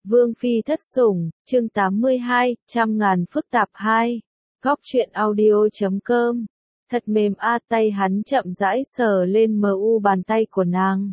Vương Phi thất sủng, chương 82, trăm ngàn phức tạp 2. Góc truyện audio.com. Thật mềm a, tay hắn chậm rãi sờ lên bàn tay của nàng.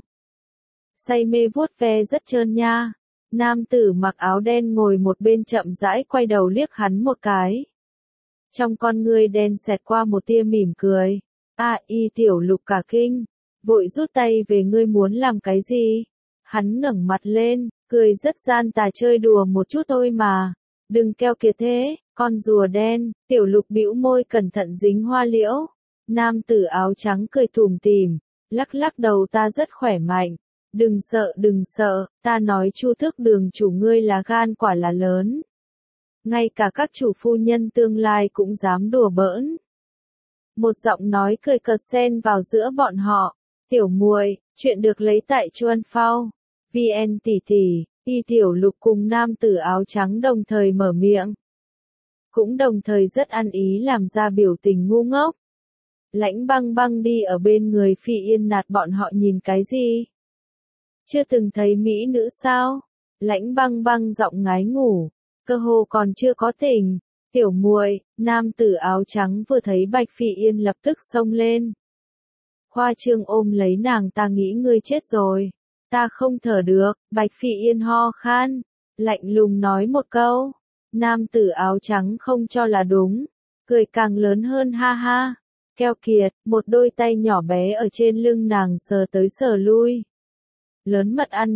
Say mê vuốt ve rất trơn nha. Nam tử mặc áo đen ngồi một bên chậm rãi quay đầu liếc hắn một cái. Trong con ngươi đen xẹt qua một tia mỉm cười. Y Tiểu Lục cả kinh, vội rút tay về, ngươi muốn làm cái gì? Hắn ngẩng mặt lên, cười rất gian tà, chơi đùa một chút thôi mà. Đừng keo kiệt thế, con rùa đen. Tiểu Lục bĩu môi cẩn thận dính hoa liễu. Nam tử áo trắng cười tủm tỉm, lắc lắc đầu, ta rất khỏe mạnh. Đừng sợ, ta nói Chu Thức Đường chủ ngươi là gan quả là lớn. Ngay cả các chủ phu nhân tương lai cũng dám đùa bỡn. Một giọng nói cười cợt xen vào giữa bọn họ. Tiểu muội, chuyện được lấy tại Chuan Phao. VN tỷ tỷ. Y Tiểu Lục cùng nam tử áo trắng đồng thời mở miệng. Cũng đồng thời rất ăn ý làm ra biểu tình ngu ngốc. Lãnh Băng Băng đi ở bên người Phi Yên nạt bọn họ nhìn cái gì? Chưa từng thấy mỹ nữ sao? Lãnh Băng Băng giọng ngái ngủ, cơ hồ còn chưa có tỉnh. Tiểu muội, nam tử áo trắng vừa thấy Bạch Phi Yên lập tức xông lên. Khoa trương ôm lấy nàng, ta nghĩ ngươi chết rồi. Ta không thở được. Bạch Phi Yên ho khan, lạnh lùng nói một câu. Nam tử áo trắng không cho là đúng, cười càng lớn hơn, ha ha. Keo kiệt, một đôi tay nhỏ bé ở trên lưng nàng sờ tới sờ lui. Lớn mật ăn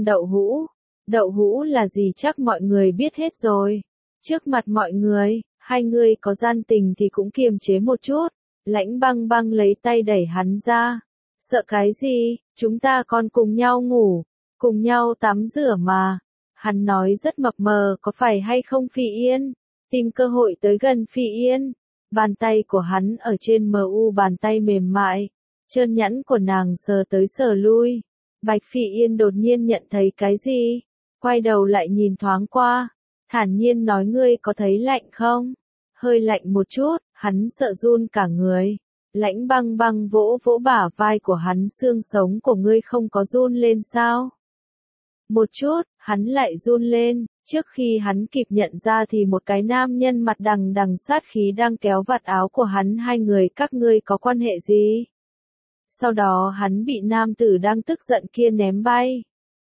đậu hũ là gì chắc mọi người biết hết rồi. Trước mặt mọi người, hai người có gian tình thì cũng kiềm chế một chút. Lãnh Băng Băng lấy tay đẩy hắn ra. Sợ cái gì, chúng ta còn cùng nhau ngủ, cùng nhau tắm rửa mà. Hắn nói rất mập mờ, có phải hay không Phi Yên? Tìm cơ hội tới gần Phi Yên. Bàn tay của hắn ở trên bàn tay mềm mại, trơn nhẵn của nàng sờ tới sờ lui. Bạch Phi Yên đột nhiên nhận thấy cái gì, quay đầu lại nhìn thoáng qua, thản nhiên nói, ngươi có thấy lạnh không? Hơi lạnh một chút. Hắn sợ run cả người. Lãnh Băng Băng vỗ vỗ bả vai của hắn, xương sống của ngươi không có run lên sao? Một chút. Hắn lại run lên. Trước khi hắn kịp nhận ra thì một cái nam nhân mặt đằng đằng sát khí đang kéo vạt áo của hắn. Hai người các ngươi có quan hệ gì? Sau đó hắn bị nam tử đang tức giận kia ném bay,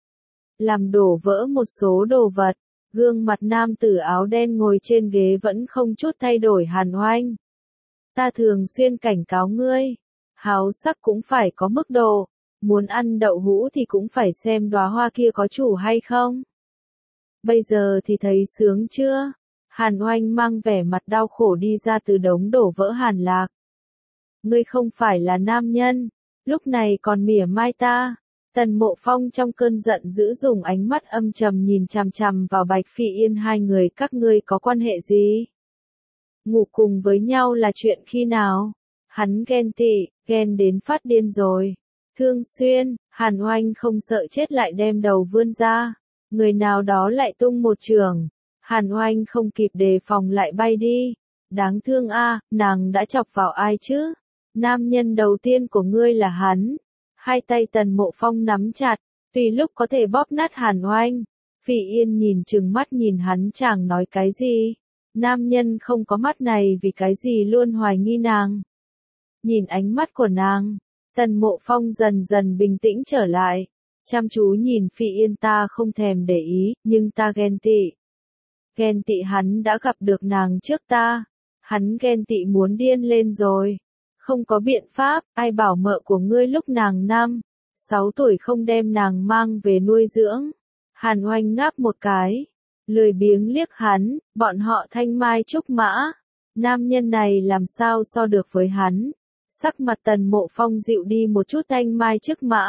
làm đổ vỡ một số đồ vật. Gương mặt nam tử áo đen ngồi trên ghế vẫn không chút thay đổi, hàn oanh. Ta thường xuyên cảnh cáo ngươi, háo sắc cũng phải có mức độ, muốn ăn đậu hũ thì cũng phải xem đóa hoa kia có chủ hay không. Bây giờ thì thấy sướng chưa? Hàn oanh mang vẻ mặt đau khổ đi ra từ đống đổ vỡ Hàn Lạc. Ngươi không phải là nam nhân, lúc này còn mỉa mai ta. Tần Mộ Phong trong cơn giận dữ dùng ánh mắt âm trầm nhìn chằm chằm vào Bạch Phi Yên, hai người các ngươi có quan hệ gì? Ngủ cùng với nhau là chuyện khi nào? Hắn ghen tị, ghen đến phát điên rồi. Thương xuyên, Hàn Oanh không sợ chết lại đem đầu vươn ra. Người nào đó lại tung một chưởng. Hàn Oanh không kịp đề phòng lại bay đi. Đáng thương a, nàng đã chọc vào ai chứ? Nam nhân đầu tiên của ngươi là hắn. Hai tay Tần Mộ Phong nắm chặt, tùy lúc có thể bóp nát Hàn Oanh. Phi Yên nhìn trừng mắt nhìn hắn, chàng nói cái gì? Nam nhân không có mắt này vì cái gì luôn hoài nghi nàng? Nhìn ánh mắt của nàng, Tần Mộ Phong dần dần bình tĩnh trở lại. Chăm chú nhìn Phi Yên, ta không thèm để ý, nhưng ta ghen tị. Ghen tị hắn đã gặp được nàng trước ta. Hắn ghen tị muốn điên lên rồi. Không có biện pháp, ai bảo mợ của ngươi lúc nàng 6 tuổi không đem nàng mang về nuôi dưỡng. Hàn Oanh ngáp một cái, lười biếng liếc hắn, bọn họ thanh mai trúc mã. Nam nhân này làm sao so được với hắn? Sắc mặt Tần Mộ Phong dịu đi một chút, thanh mai trúc mã.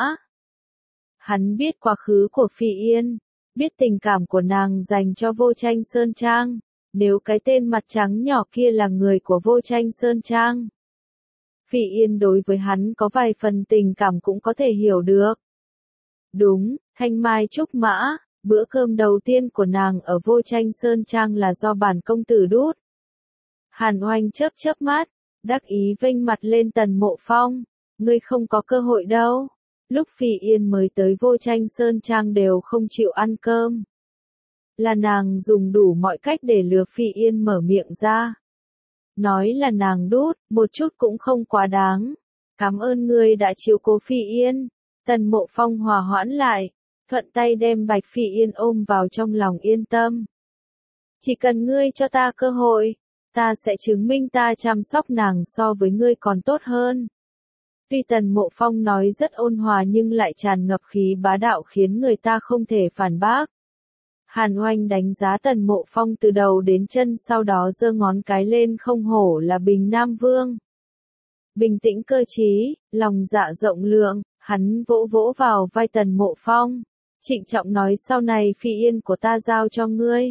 Hắn biết quá khứ của Phi Yên, biết tình cảm của nàng dành cho Vô Tranh Sơn Trang. Nếu cái tên mặt trắng nhỏ kia là người của Vô Tranh Sơn Trang, Phi Yên đối với hắn có vài phần tình cảm cũng có thể hiểu được. Đúng, thanh mai trúc mã, bữa cơm đầu tiên của nàng ở Vô Tranh Sơn Trang là do bản công tử đút. Hàn Oanh chớp chớp mắt, đắc ý vênh mặt lên Tần Mộ Phong, ngươi không có cơ hội đâu. Lúc Phi Yên mới tới Vô Tranh Sơn Trang đều không chịu ăn cơm. là nàng dùng đủ mọi cách để lừa Phi Yên mở miệng ra. Nói là nàng đút, một chút cũng không quá đáng. Cảm ơn ngươi đã chiếu cố Phi Yên. Tần Mộ Phong hòa hoãn lại, thuận tay đem Bạch Phi Yên ôm vào trong lòng yên tâm. Chỉ cần ngươi cho ta cơ hội, ta sẽ chứng minh ta chăm sóc nàng so với ngươi còn tốt hơn. Tuy Tần Mộ Phong nói rất ôn hòa nhưng lại tràn ngập khí bá đạo khiến người ta không thể phản bác. Hàn Oanh đánh giá Tần Mộ Phong từ đầu đến chân, sau đó giơ ngón cái lên, không hổ là Bình Nam Vương. Bình tĩnh cơ trí, lòng dạ rộng lượng, hắn vỗ vỗ vào vai Tần Mộ Phong, trịnh trọng nói sau này Phi Yên của ta giao cho ngươi.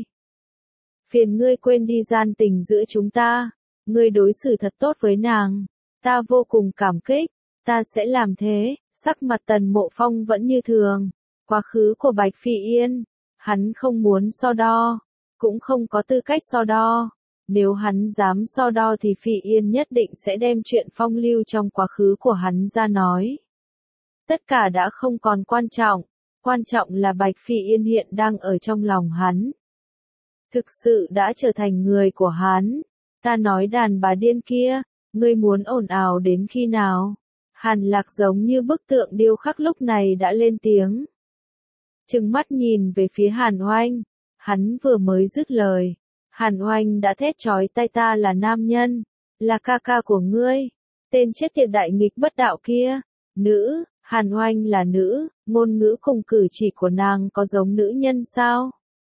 Phiền ngươi quên đi gian tình giữa chúng ta, ngươi đối xử thật tốt với nàng, ta vô cùng cảm kích, ta sẽ làm thế. Sắc mặt Tần Mộ Phong vẫn như thường, quá khứ của Bạch Phi Yên, hắn không muốn so đo, cũng không có tư cách so đo. Nếu hắn dám so đo thì Phi Yên nhất định sẽ đem chuyện phong lưu trong quá khứ của hắn ra nói. Tất cả đã không còn quan trọng là Bạch Phi Yên hiện đang ở trong lòng hắn. Thực sự đã trở thành người của hắn. Ta nói đàn bà điên kia, ngươi muốn ồn ào đến khi nào? Hàn Lạc giống như bức tượng điêu khắc lúc này đã lên tiếng. Trừng mắt nhìn về phía Hàn Oanh, hắn vừa mới dứt lời. Hàn Oanh đã thét chói tai, ta là nam nhân, là ca ca của ngươi, tên chết tiệt đại nghịch bất đạo kia. Nữ, Hàn Oanh là nữ, ngôn ngữ cùng cử chỉ của nàng có giống nữ nhân sao?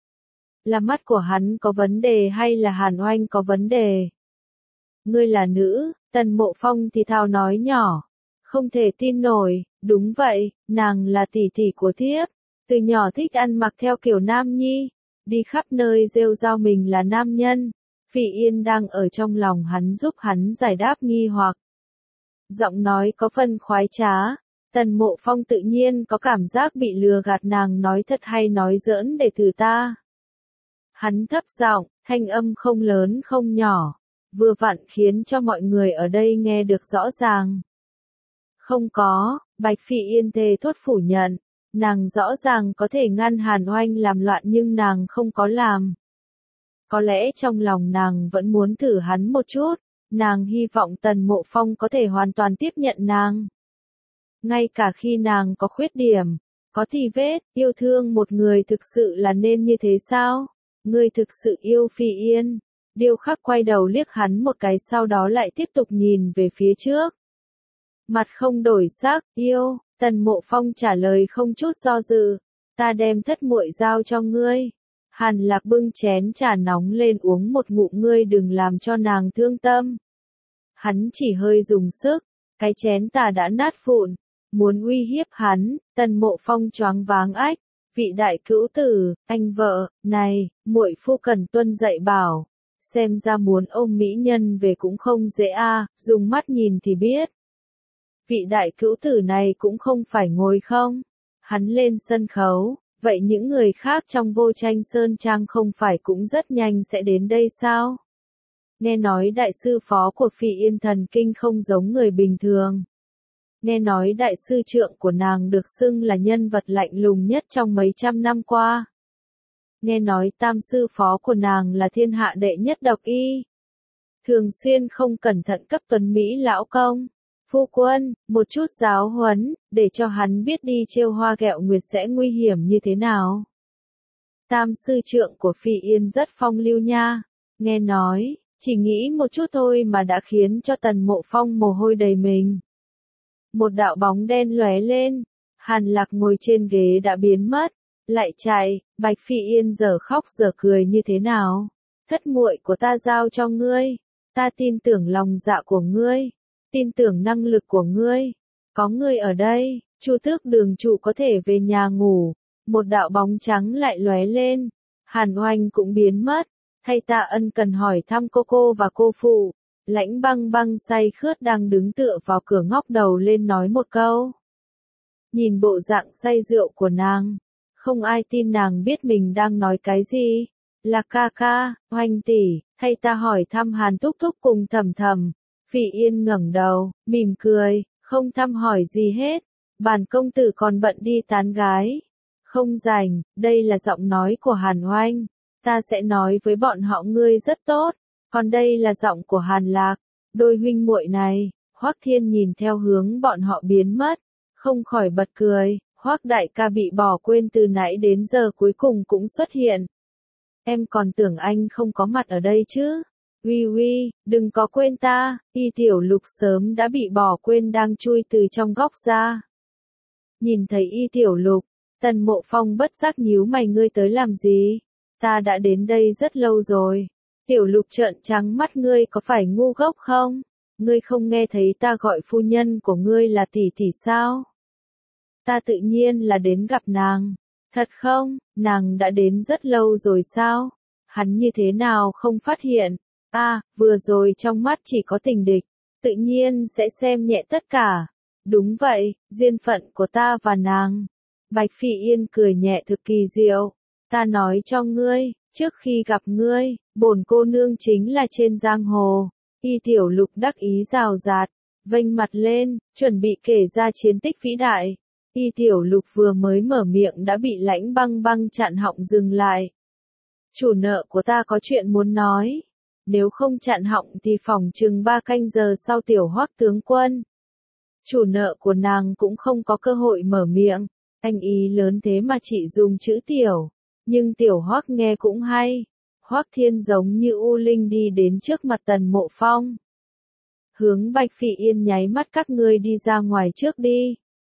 Là mắt của hắn có vấn đề hay là Hàn Oanh có vấn đề? Ngươi là nữ, Tần Mộ Phong thì thào nói nhỏ, không thể tin nổi, đúng vậy, nàng là tỷ tỷ của thiếp, từ nhỏ thích ăn mặc theo kiểu nam nhi, đi khắp nơi rêu rao mình là nam nhân. Phi Yên đang ở trong lòng hắn giúp hắn giải đáp nghi hoặc. Giọng nói có phần khoái trá, Tần Mộ Phong tự nhiên có cảm giác bị lừa gạt, nàng nói thật hay nói giỡn để thử ta. Hắn thấp giọng, thanh âm không lớn không nhỏ, vừa vặn khiến cho mọi người ở đây nghe được rõ ràng. Không có, Bạch Phi Yên thề thốt phủ nhận, nàng rõ ràng có thể ngăn Hàn Oanh làm loạn nhưng nàng không có làm. Có lẽ trong lòng nàng vẫn muốn thử hắn một chút, nàng hy vọng Tần Mộ Phong có thể hoàn toàn tiếp nhận nàng. Ngay cả khi nàng có khuyết điểm, có tì vết, yêu thương một người thực sự là nên như thế sao? Ngươi thực sự yêu Phi Yên. Điêu Khắc quay đầu liếc hắn một cái, sau đó lại tiếp tục nhìn về phía trước. Mặt không đổi sắc, yêu. Tần Mộ Phong trả lời không chút do dự, ta đem thất muội giao cho ngươi. Hàn Lạc bưng chén trà nóng lên uống một ngụm, ngươi đừng làm cho nàng thương tâm. Hắn chỉ hơi dùng sức, cái chén trà đã nát vụn, muốn uy hiếp hắn. Tần Mộ Phong choáng váng ách, vị đại cữu tử, anh vợ, này, muội phu cần tuân dạy bảo, xem ra muốn ôm mỹ nhân về cũng không dễ a, dùng mắt nhìn thì biết. Vị đại cữu tử này cũng không phải ngồi không. Hắn lên sân khấu, vậy những người khác trong Vô Tranh Sơn Trang không phải cũng rất nhanh sẽ đến đây sao? Nghe nói đại sư phó của Phi Yên thần kinh không giống người bình thường. Nghe nói đại sư trượng của nàng được xưng là nhân vật lạnh lùng nhất trong mấy trăm năm qua. Nghe nói tam sư phó của nàng là thiên hạ đệ nhất độc y. Thường xuyên không cẩn thận cấp tuấn Mỹ lão công. Phu quân, một chút giáo huấn, để cho hắn biết đi trêu hoa ghẹo nguyệt sẽ nguy hiểm như thế nào. Tam sư trượng của Phi Yên rất phong lưu nha. Nghe nói, chỉ nghĩ một chút thôi mà đã khiến cho Tần Mộ Phong mồ hôi đầy mình. Một đạo bóng đen lóe lên, Hàn Lạc ngồi trên ghế đã biến mất, lại chạy. Bạch Phi Yên giờ khóc giờ cười như thế nào? Thất muội của ta giao cho ngươi, ta tin tưởng lòng dạ của ngươi, tin tưởng năng lực của ngươi, có ngươi ở đây, Chu Tước Đường chủ có thể về nhà ngủ. Một đạo bóng trắng lại lóe lên, Hàn Oanh cũng biến mất, thay ta ân cần hỏi thăm cô và cô phụ. Lãnh Băng Băng say khướt đang đứng tựa vào cửa ngóc đầu lên nói một câu. Nhìn bộ dạng say rượu của nàng, không ai tin nàng biết mình đang nói cái gì. Là ca ca, Oanh tỷ, thay ta hỏi thăm Hàn Thúc Thúc cùng Thầm Thầm. Phi Yên ngẩng đầu, mỉm cười, không thăm hỏi gì hết. Bản công tử còn bận đi tán gái. Không rảnh, đây là giọng nói của Hàn Oanh. Ta sẽ nói với bọn họ ngươi rất tốt, còn đây là giọng của Hàn Lạc, đôi huynh muội này. Hoắc Thiên nhìn theo hướng bọn họ biến mất, không khỏi bật cười, Hoắc đại ca bị bỏ quên từ nãy đến giờ cuối cùng cũng xuất hiện. Em còn tưởng anh không có mặt ở đây chứ. Uy uy, đừng có quên ta, Y Tiểu Lục sớm đã bị bỏ quên đang chui từ trong góc ra. Nhìn thấy Y Tiểu Lục, Tần Mộ Phong bất giác nhíu mày, ngươi tới làm gì? Ta đã đến đây rất lâu rồi. Tiểu Lục trợn trắng mắt, ngươi có phải ngu ngốc không? Ngươi không nghe thấy ta gọi phu nhân của ngươi là tỷ tỷ sao? Ta tự nhiên là đến gặp nàng. Thật không, nàng đã đến rất lâu rồi sao? Hắn như thế nào không phát hiện? Vừa rồi trong mắt chỉ có tình địch, tự nhiên sẽ xem nhẹ tất cả. Đúng vậy, duyên phận của ta và nàng. Bạch Phỉ Yên cười nhẹ thực kỳ diệu. Ta nói cho ngươi, trước khi gặp ngươi, bổn cô nương chính là trên giang hồ. Y Tiểu Lục đắc ý rào rạt, vênh mặt lên, chuẩn bị kể ra chiến tích vĩ đại. Y Tiểu Lục vừa mới mở miệng đã bị Lãnh Băng Băng chặn họng dừng lại. Chủ nợ của ta có chuyện muốn nói. Nếu không chặn họng thì phỏng chừng 3 canh giờ sau Tiểu Hoắc tướng quân. Chủ nợ của nàng cũng không có cơ hội mở miệng. Anh ý lớn thế mà chỉ dùng chữ tiểu. Nhưng Tiểu Hoắc nghe cũng hay. Hoắc Thiên giống như U Linh đi đến trước mặt Tần Mộ Phong. Hướng Bạch Phỉ Yên nháy mắt, các ngươi đi ra ngoài trước đi.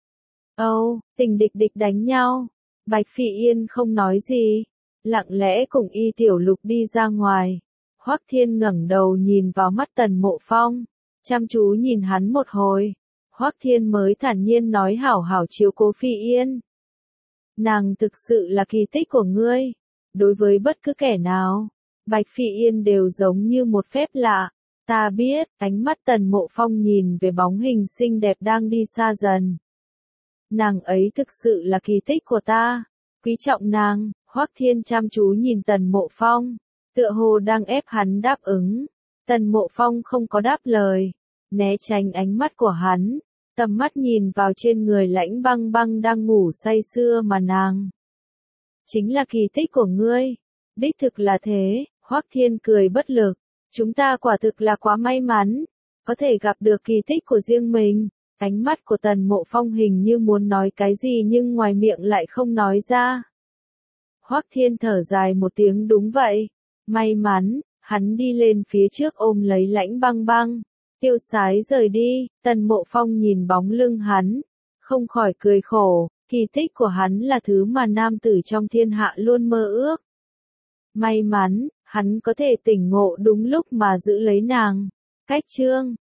Tình địch đánh nhau. Bạch Phỉ Yên không nói gì, lặng lẽ cùng Y Tiểu Lục đi ra ngoài. Hoắc Thiên ngẩng đầu nhìn vào mắt Tần Mộ Phong, chăm chú nhìn hắn một hồi. Hoắc Thiên mới thản nhiên nói, hảo hảo chiếu cố Phỉ Yên. Nàng thực sự là kỳ tích của ngươi. Đối với bất cứ kẻ nào, Bạch Phỉ Yên đều giống như một phép lạ. Ta biết, ánh mắt Tần Mộ Phong nhìn về bóng hình xinh đẹp đang đi xa dần. Nàng ấy thực sự là kỳ tích của ta. Quý trọng nàng. Hoắc Thiên chăm chú nhìn Tần Mộ Phong, tựa hồ đang ép hắn đáp ứng. Tần Mộ Phong không có đáp lời, né tránh ánh mắt của hắn, tầm mắt nhìn vào trên người Lãnh Băng Băng đang ngủ say sưa mà nàng. Chính là kỳ tích của ngươi. Đích thực là thế. Hoắc Thiên cười bất lực. Chúng ta quả thực là quá may mắn, có thể gặp được kỳ tích của riêng mình. Ánh mắt của Tần Mộ Phong hình như muốn nói cái gì nhưng ngoài miệng lại không nói ra. Hoắc Thiên thở dài một tiếng, đúng vậy. May mắn, hắn đi lên phía trước ôm lấy Lãnh Băng Băng, tiêu sái rời đi. Tần Mộ Phong nhìn bóng lưng hắn, không khỏi cười khổ, kỳ tích của hắn là thứ mà nam tử trong thiên hạ luôn mơ ước. May mắn, hắn có thể tỉnh ngộ đúng lúc mà giữ lấy nàng. Cách chương